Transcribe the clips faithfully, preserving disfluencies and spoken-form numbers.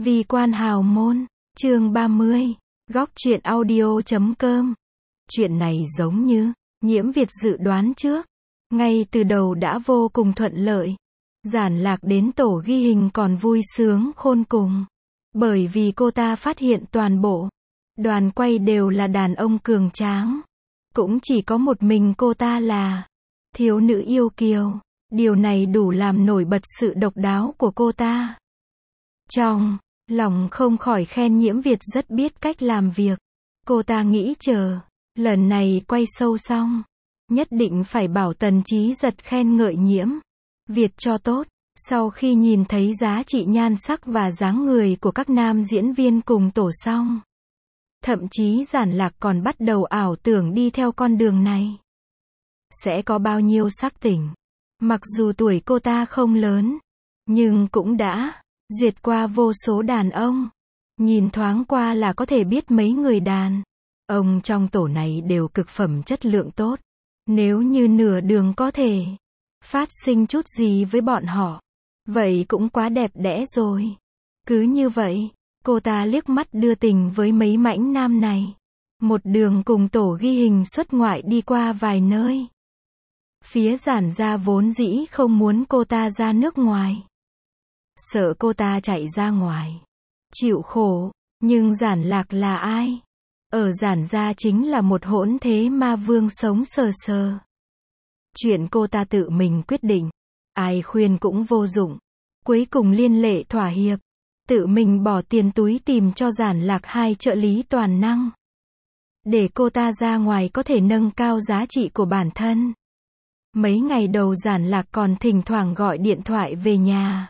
Vi quan hào môn, chương ba mươi, góc truyện audio chấm com. Chuyện này giống như Nhiễm Việt dự đoán trước, ngay từ đầu đã vô cùng thuận lợi. Giản Lạc đến tổ ghi hình còn vui sướng khôn cùng, bởi vì cô ta phát hiện toàn bộ đoàn quay đều là đàn ông cường tráng, cũng chỉ có một mình cô ta là thiếu nữ yêu kiều. Điều này đủ làm nổi bật sự độc đáo của cô ta. Trong lòng không khỏi khen Nhiễm Việt rất biết cách làm việc. Cô ta nghĩ chờ lần này quay sâu xong, nhất định phải bảo Tần Chí Giật khen ngợi Nhiễm Việt cho tốt. Sau khi nhìn thấy giá trị nhan sắc và dáng người của các nam diễn viên cùng tổ xong, thậm chí Giản Lạc còn bắt đầu ảo tưởng đi theo con đường này sẽ có bao nhiêu sắc tỉnh. Mặc dù tuổi cô ta không lớn, nhưng cũng đã duyệt qua vô số đàn ông. Nhìn thoáng qua là có thể biết mấy người đàn ông trong tổ này đều cực phẩm chất lượng tốt. Nếu như nửa đường có thể phát sinh chút gì với bọn họ, vậy cũng quá đẹp đẽ rồi. Cứ như vậy, cô ta liếc mắt đưa tình với mấy mãnh nam này. Một đường cùng tổ ghi hình xuất ngoại đi qua vài nơi. Phía Giản gia vốn dĩ không muốn cô ta ra nước ngoài, sợ cô ta chạy ra ngoài chịu khổ, nhưng Giản Lạc là ai? Ở Giản gia chính là một hỗn thế ma vương sống sờ sờ. Chuyện cô ta tự mình quyết định, ai khuyên cũng vô dụng. Cuối cùng liên lệ thỏa hiệp, tự mình bỏ tiền túi tìm cho Giản Lạc hai trợ lý toàn năng, để cô ta ra ngoài có thể nâng cao giá trị của bản thân. Mấy ngày đầu Giản Lạc còn thỉnh thoảng gọi điện thoại về nhà,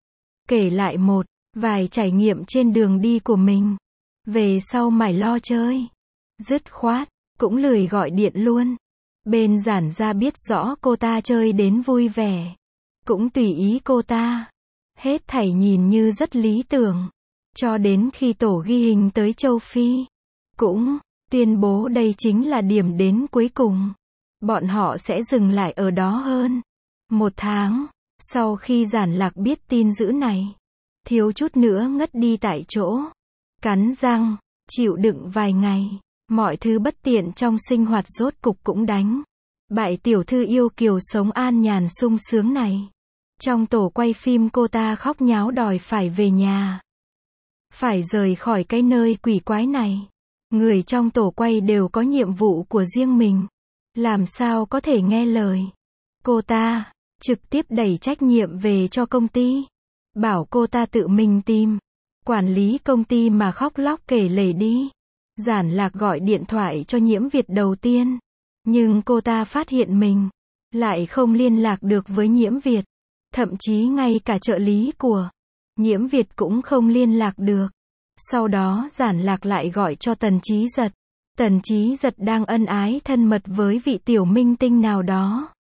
kể lại một vài trải nghiệm trên đường đi của mình. Về sau mải lo chơi, dứt khoát, cũng lười gọi điện luôn. Bên Giản gia biết rõ cô ta chơi đến vui vẻ, cũng tùy ý cô ta. Hết thảy nhìn như rất lý tưởng. Cho đến khi tổ ghi hình tới châu Phi, cũng tuyên bố đây chính là điểm đến cuối cùng. Bọn họ sẽ dừng lại ở đó hơn một tháng. Sau khi Giản Lạc biết tin dữ này, thiếu chút nữa ngất đi tại chỗ. Cắn răng, chịu đựng vài ngày. Mọi thứ bất tiện trong sinh hoạt rốt cục cũng đánh bại tiểu thư yêu kiều sống an nhàn sung sướng này. Trong tổ quay phim cô ta khóc nháo đòi phải về nhà, phải rời khỏi cái nơi quỷ quái này. Người trong tổ quay đều có nhiệm vụ của riêng mình, làm sao có thể nghe lời. Cô ta trực tiếp đẩy trách nhiệm về cho công ty, bảo cô ta tự mình tìm quản lý công ty mà khóc lóc kể lể đi. Giản Lạc gọi điện thoại cho Nhiễm Việt đầu tiên, nhưng cô ta phát hiện mình lại không liên lạc được với Nhiễm Việt. Thậm chí ngay cả trợ lý của Nhiễm Việt cũng không liên lạc được. Sau đó Giản Lạc lại gọi cho Tần Chí Giật. Tần Chí Giật đang ân ái thân mật với vị tiểu minh tinh nào đó.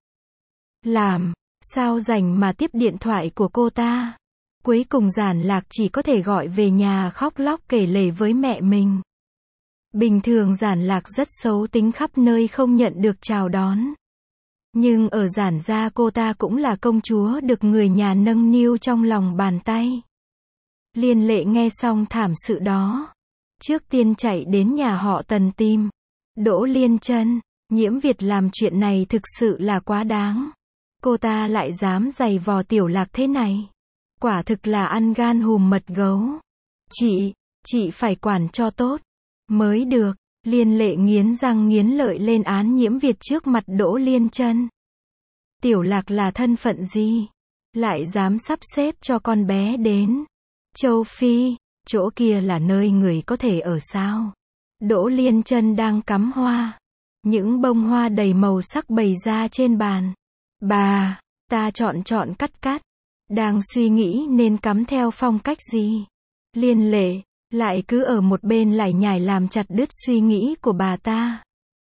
Làm sao rảnh mà tiếp điện thoại của cô ta. Cuối cùng Giản Lạc chỉ có thể gọi về nhà khóc lóc kể lể với mẹ mình. Bình thường Giản Lạc rất xấu tính, khắp nơi không nhận được chào đón. Nhưng ở Giản gia cô ta cũng là công chúa được người nhà nâng niu trong lòng bàn tay. Liên lệ nghe xong thảm sự đó, trước tiên chạy đến nhà họ Tần tìm Đỗ Liên Chân. Nhiễm Việt làm chuyện này thực sự là quá đáng. Cô ta lại dám giày vò Tiểu Lạc thế này, quả thực là ăn gan hùm mật gấu. Chị, chị phải quản cho tốt mới được. Liên lệ nghiến răng nghiến lợi lên án Nhiễm Việt trước mặt Đỗ Liên Chân. Tiểu Lạc là thân phận gì, lại dám sắp xếp cho con bé đến châu Phi, chỗ kia là nơi người có thể ở sao? Đỗ Liên Chân đang cắm hoa, những bông hoa đầy màu sắc bày ra trên bàn. Bà, ta chọn chọn cắt cắt, đang suy nghĩ nên cắm theo phong cách gì. Liên lệ lại cứ ở một bên lải nhải làm chặt đứt suy nghĩ của bà ta.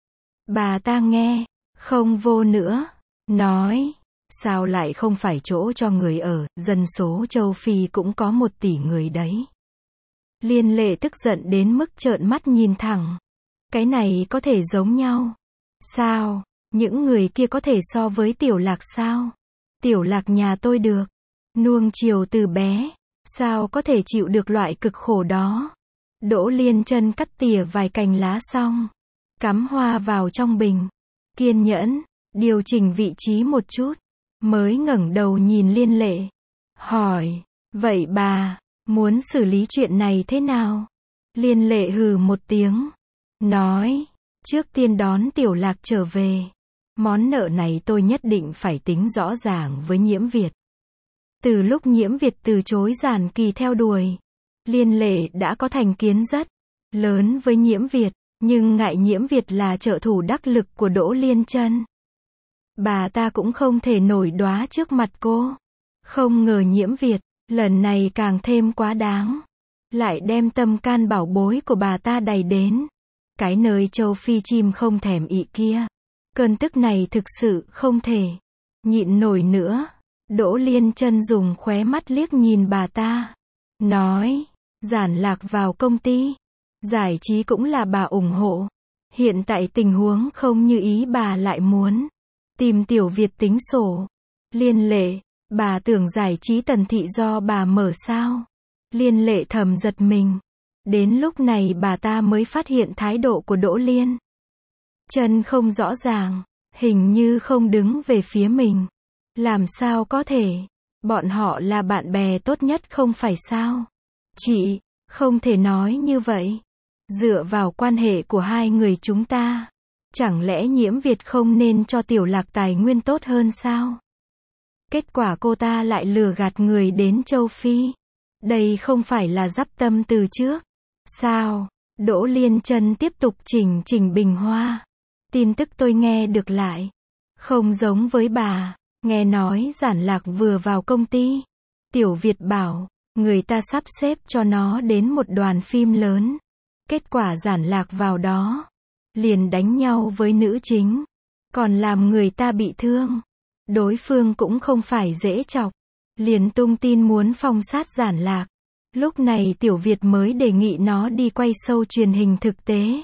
Bà ta nghe không vô nữa, nói, sao lại không phải chỗ cho người ở, dân số châu Phi cũng có một tỷ người đấy. Liên lệ tức giận đến mức trợn mắt nhìn thẳng. Cái này có thể giống nhau sao? Những người kia có thể so với Tiểu Lạc sao? Tiểu Lạc nhà tôi được nuông chiều từ bé, Sao có thể chịu được loại cực khổ đó. Đỗ Liên Chân cắt tỉa vài cành lá xong, cắm hoa vào trong bình, kiên nhẫn, điều chỉnh vị trí một chút, mới ngẩng đầu nhìn Liên Lệ, hỏi, vậy bà, muốn xử lý chuyện này thế nào? Liên Lệ hừ một tiếng, nói, trước tiên đón Tiểu Lạc trở về. Món nợ này tôi nhất định phải tính rõ ràng với Nhiễm Việt. Từ lúc Nhiễm Việt từ chối Giản Kỳ theo đuổi, Liên Lệ đã có thành kiến rất lớn với Nhiễm Việt, nhưng ngại Nhiễm Việt là trợ thủ đắc lực của Đỗ Liên Chân. Bà ta cũng không thể nổi đoá trước mặt cô. Không ngờ Nhiễm Việt, lần này càng thêm quá đáng. Lại đem tâm can bảo bối của bà ta đẩy đến cái nơi châu Phi chim không thèm ị kia. Cơn tức này thực sự không thể nhịn nổi nữa. Đỗ Liên Chân dùng khóe mắt liếc nhìn bà ta, nói, Giản Lạc vào công ty giải trí cũng là bà ủng hộ. Hiện tại tình huống không như ý, bà lại muốn tìm Tiểu Việt tính sổ. Liên Lệ, bà tưởng giải trí Tần Thị do bà mở sao? Liên Lệ thầm giật mình. Đến lúc này bà ta mới phát hiện thái độ của Đỗ Liên Chân không rõ ràng, hình như không đứng về phía mình. Làm sao có thể? Bọn họ là bạn bè tốt nhất không phải sao? Chị, không thể nói như vậy. Dựa vào quan hệ của hai người chúng ta, chẳng lẽ Nhiễm Việt không nên cho Tiểu Lạc tài nguyên tốt hơn sao? Kết quả cô ta lại lừa gạt người đến châu Phi. Đây không phải là dắp tâm từ trước sao? Đỗ Liên Chân tiếp tục chỉnh chỉnh bình hoa. Tin tức tôi nghe được lại không giống với bà. Nghe nói Giản Lạc vừa vào công ty, Tiểu Việt bảo người ta sắp xếp cho nó đến một đoàn phim lớn. Kết quả Giản Lạc vào đó liền đánh nhau với nữ chính, còn làm người ta bị thương. Đối phương cũng không phải dễ chọc, liền tung tin muốn phong sát Giản Lạc. Lúc này Tiểu Việt mới đề nghị nó đi quay show truyền hình thực tế.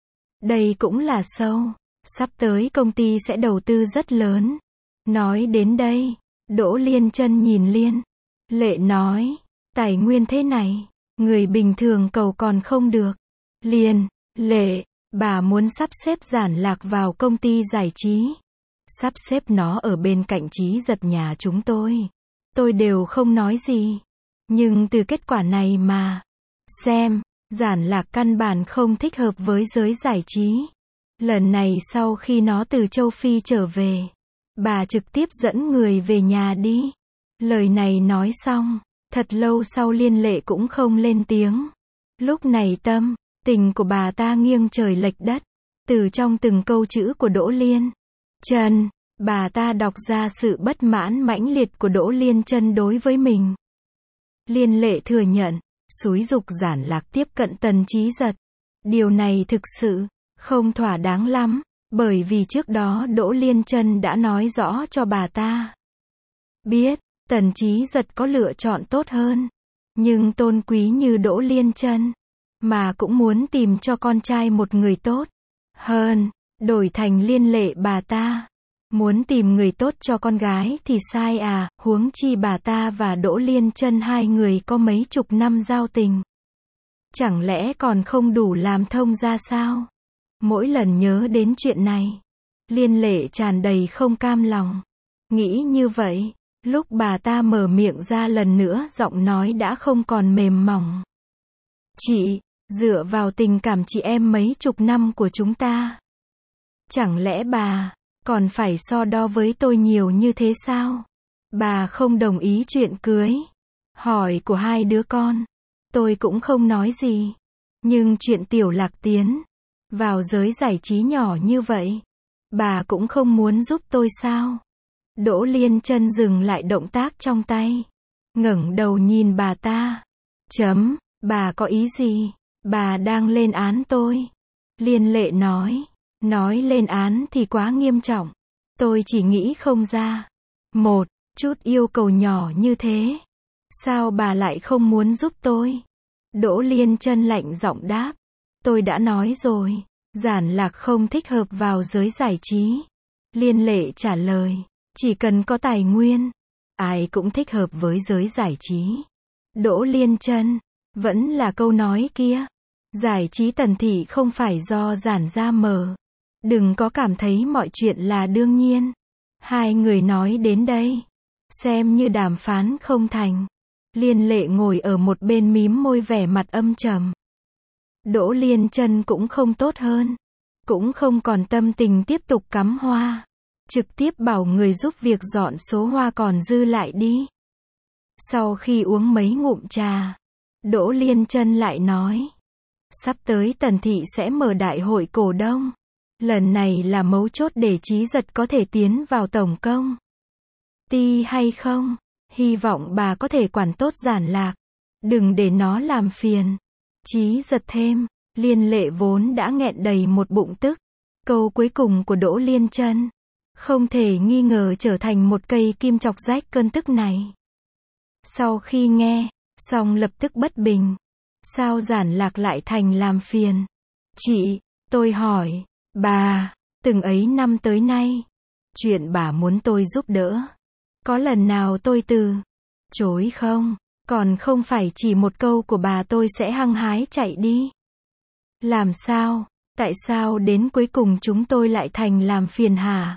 Đây cũng là show, sắp tới công ty sẽ đầu tư rất lớn. Nói đến đây, Đỗ Liên Chân nhìn Liên Lệ nói, tài nguyên thế này, người bình thường cầu còn không được. Liên Lệ, bà muốn sắp xếp Giản Lạc vào công ty giải trí, sắp xếp nó ở bên cạnh Chí Giật nhà chúng tôi. Tôi đều không nói gì. Nhưng từ kết quả này mà xem, Giản Lạc căn bản không thích hợp với giới giải trí. Lần này sau khi nó từ châu Phi trở về, bà trực tiếp dẫn người về nhà đi. Lời này nói xong, thật lâu sau Liên Lệ cũng không lên tiếng. Lúc này tâm tình của bà ta nghiêng trời lệch đất. Từ trong từng câu chữ của Đỗ Liên Chân, bà ta đọc ra sự bất mãn mãnh liệt của Đỗ Liên Chân đối với mình. Liên Lệ thừa nhận, xúi giục Giản Lạc tiếp cận Tần Chí Giật. Điều này thực sự không thỏa đáng lắm, bởi vì trước đó Đỗ Liên Chân đã nói rõ cho bà ta biết, Tần Chí Giật có lựa chọn tốt hơn. Nhưng tôn quý như Đỗ Liên Chân, mà cũng muốn tìm cho con trai một người tốt hơn, đổi thành Liên Lệ bà ta muốn tìm người tốt cho con gái thì sai à, huống chi bà ta và Đỗ Liên Chân hai người có mấy chục năm giao tình. Chẳng lẽ còn không đủ làm thông ra sao? Mỗi lần nhớ đến chuyện này, Liên Lệ tràn đầy không cam lòng. Nghĩ như vậy, lúc bà ta mở miệng ra lần nữa giọng nói đã không còn mềm mỏng. Chị, dựa vào tình cảm chị em mấy chục năm của chúng ta, chẳng lẽ bà còn phải so đo với tôi nhiều như thế sao? Bà không đồng ý chuyện cưới hỏi của hai đứa con, tôi cũng không nói gì. Nhưng chuyện Tiểu Lạc tiến vào giới giải trí nhỏ như vậy, bà cũng không muốn giúp tôi sao? Đỗ Liên Chân dừng lại động tác trong tay, ngẩng đầu nhìn bà ta. Chấm, bà có ý gì? Bà đang lên án tôi. Liên Lệ nói, nói lên án thì quá nghiêm trọng. Tôi chỉ nghĩ không ra. Một chút yêu cầu nhỏ như thế, sao bà lại không muốn giúp tôi? Đỗ Liên Chân lạnh giọng đáp, tôi đã nói rồi, Giản Lạc không thích hợp vào giới giải trí. Liên Lệ trả lời, chỉ cần có tài nguyên, ai cũng thích hợp với giới giải trí. Đỗ Liên Chân, vẫn là câu nói kia. Giải trí Tần Thị không phải do giản ra mở. Đừng có cảm thấy mọi chuyện là đương nhiên. Hai người nói đến đây, xem như đàm phán không thành. Liên Lệ ngồi ở một bên mím môi vẻ mặt âm trầm. Đỗ Liên Chân cũng không tốt hơn. Cũng không còn tâm tình tiếp tục cắm hoa. Trực tiếp bảo người giúp việc dọn số hoa còn dư lại đi. Sau khi uống mấy ngụm trà, Đỗ Liên Chân lại nói. Sắp tới Tần Thị sẽ mở đại hội cổ đông. Lần này là mấu chốt để Chí Giật có thể tiến vào tổng công ty hay không? Hy vọng bà có thể quản tốt Giản Lạc. Đừng để nó làm phiền. Chí Giật thêm. Liên Lệ vốn đã nghẹn đầy một bụng tức. Câu cuối cùng của Đỗ Liên Chân không thể nghi ngờ trở thành một cây kim chọc rách cơn tức này. Sau khi nghe, xong lập tức bất bình. Sao Giản Lạc lại thành làm phiền? Chị, tôi hỏi, bà, từng ấy năm tới nay, chuyện bà muốn tôi giúp đỡ, có lần nào tôi từ chối không? Còn không phải chỉ một câu của bà tôi sẽ hăng hái chạy đi. Làm sao? Tại sao đến cuối cùng chúng tôi lại thành làm phiền hả?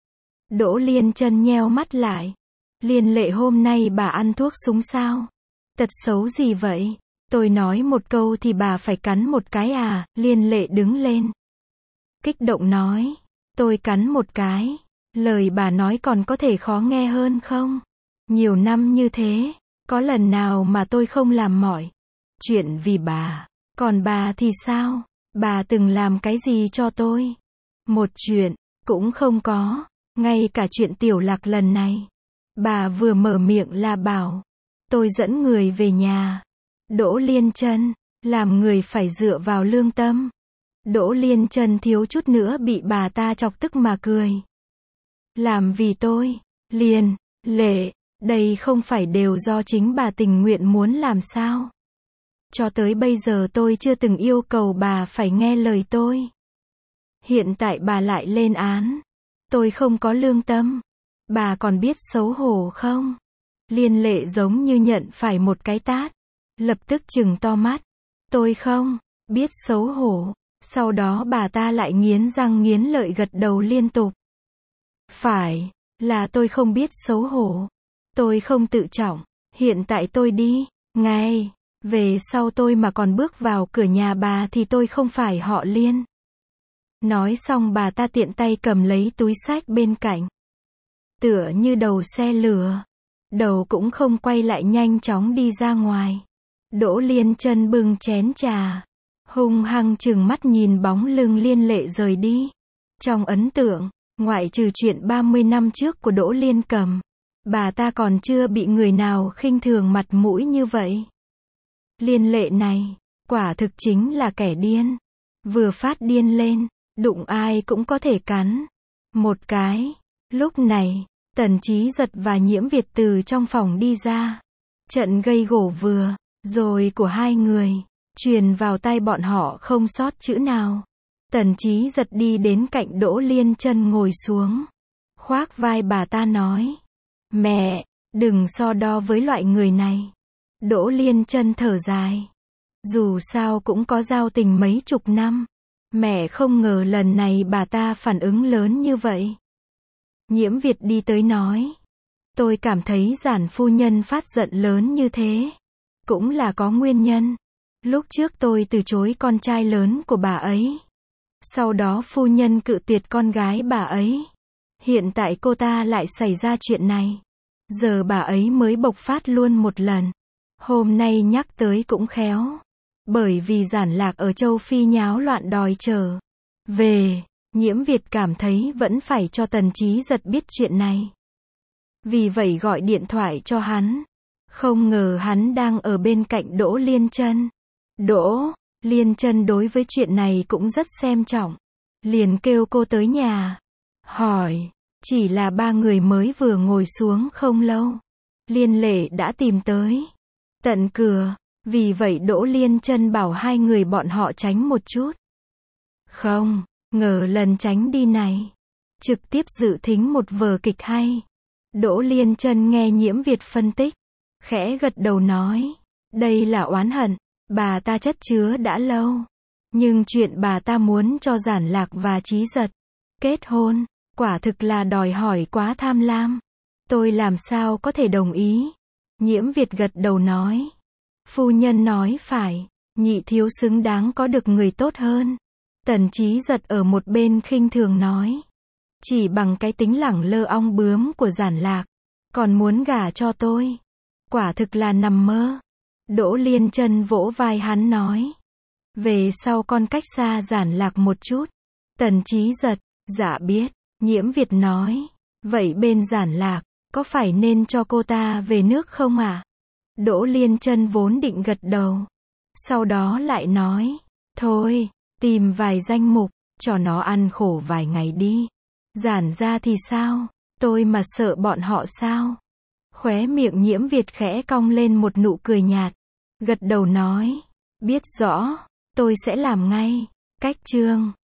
Đỗ Liên Chân nheo mắt lại. Liên Lệ hôm nay bà ăn thuốc súng sao? Tật xấu gì vậy? Tôi nói một câu thì bà phải cắn một cái à? Liên Lệ đứng lên. Kích động nói. Tôi cắn một cái. Lời bà nói còn có thể khó nghe hơn không? Nhiều năm như thế, có lần nào mà tôi không làm mọi chuyện vì bà. Còn bà thì sao? Bà từng làm cái gì cho tôi? Một chuyện cũng không có. Ngay cả chuyện Tiểu Lạc lần này, bà vừa mở miệng là bảo tôi dẫn người về nhà. Đỗ Liên Chân, làm người phải dựa vào lương tâm. Đỗ Liên Chân thiếu chút nữa bị bà ta chọc tức mà cười. Làm vì tôi, Liên Lệ, đây không phải đều do chính bà tình nguyện muốn làm sao? Cho tới bây giờ tôi chưa từng yêu cầu bà phải nghe lời tôi. Hiện tại bà lại lên án. Tôi không có lương tâm. Bà còn biết xấu hổ không? Liên Lệ giống như nhận phải một cái tát. Lập tức trừng to mắt. Tôi không biết xấu hổ. Sau đó bà ta lại nghiến răng nghiến lợi gật đầu liên tục. Phải, là tôi không biết xấu hổ. Tôi không tự trọng. Hiện tại tôi đi, ngay, về sau tôi mà còn bước vào cửa nhà bà thì tôi không phải họ Liên. Nói xong bà ta tiện tay cầm lấy túi xách bên cạnh. Tựa như đầu xe lửa. Đầu cũng không quay lại nhanh chóng đi ra ngoài. Đỗ Liên Chân bưng chén trà. Hung hăng trừng mắt nhìn bóng lưng Liên Lệ rời đi. Trong ấn tượng, ngoại trừ chuyện ba mươi năm trước của Đỗ Liên Cầm, bà ta còn chưa bị người nào khinh thường mặt mũi như vậy. Liên Lệ này, quả thực chính là kẻ điên. Vừa phát điên lên, đụng ai cũng có thể cắn một cái. Lúc này, Tần Chí Giật và Nhiễm Việt từ trong phòng đi ra. Trận gây gổ vừa rồi của hai người truyền vào tai bọn họ không sót chữ nào. Tần Chí Giật đi đến cạnh Đỗ Liên Chân ngồi xuống, khoác vai bà ta nói: "Mẹ, đừng so đo với loại người này." Đỗ Liên Chân thở dài. Dù sao cũng có giao tình mấy chục năm. Mẹ không ngờ lần này bà ta phản ứng lớn như vậy. Nhiễm Việt đi tới nói: "Tôi cảm thấy Giản phu nhân phát giận lớn như thế cũng là có nguyên nhân. Lúc trước tôi từ chối con trai lớn của bà ấy. Sau đó phu nhân cự tuyệt con gái bà ấy. Hiện tại cô ta lại xảy ra chuyện này. Giờ bà ấy mới bộc phát luôn một lần. Hôm nay nhắc tới cũng khéo. Bởi vì Giản Lạc ở châu Phi nháo loạn đòi trở về." Nhiễm Việt cảm thấy vẫn phải cho Tần Chí Giật biết chuyện này. Vì vậy gọi điện thoại cho hắn. Không ngờ hắn đang ở bên cạnh Đỗ Liên Chân. Đỗ Liên Chân đối với chuyện này cũng rất xem trọng. Liền kêu cô tới nhà. Hỏi, chỉ là ba người mới vừa ngồi xuống không lâu. Liên Lệ đã tìm tới tận cửa. Vì vậy Đỗ Liên Chân bảo hai người bọn họ tránh một chút. Không ngờ lần tránh đi này, trực tiếp dự thính một vở kịch hay. Đỗ Liên Chân nghe Nhiễm Việt phân tích, khẽ gật đầu nói, Đây là oán hận, bà ta chất chứa đã lâu. Nhưng chuyện bà ta muốn cho Giản Lạc và Trí Giật kết hôn, quả thực là đòi hỏi quá tham lam. Tôi làm sao có thể đồng ý? Nhiễm Việt gật đầu nói. Phu nhân nói phải, nhị thiếu xứng đáng có được người tốt hơn. Tần Trí Giật ở một bên khinh thường nói. Chỉ bằng cái tính lẳng lơ ong bướm của Giản Lạc, còn muốn gả cho tôi. Quả thực là nằm mơ. Đỗ Liên Chân vỗ vai hắn nói. Về sau con cách xa Giản Lạc một chút. Tần Trí Giật, dạ biết. Nhiễm Việt nói. Vậy bên Giản Lạc, có phải nên cho cô ta về nước không ạ? À? Đỗ Liên Chân vốn định gật đầu. Sau đó lại nói. Thôi, tìm vài danh mục, cho nó ăn khổ vài ngày đi. Giản ra thì sao? Tôi mà sợ bọn họ sao? Khóe miệng Nhiễm Việt khẽ cong lên một nụ cười nhạt. Gật đầu nói. Biết rõ, tôi sẽ làm ngay. Cách chương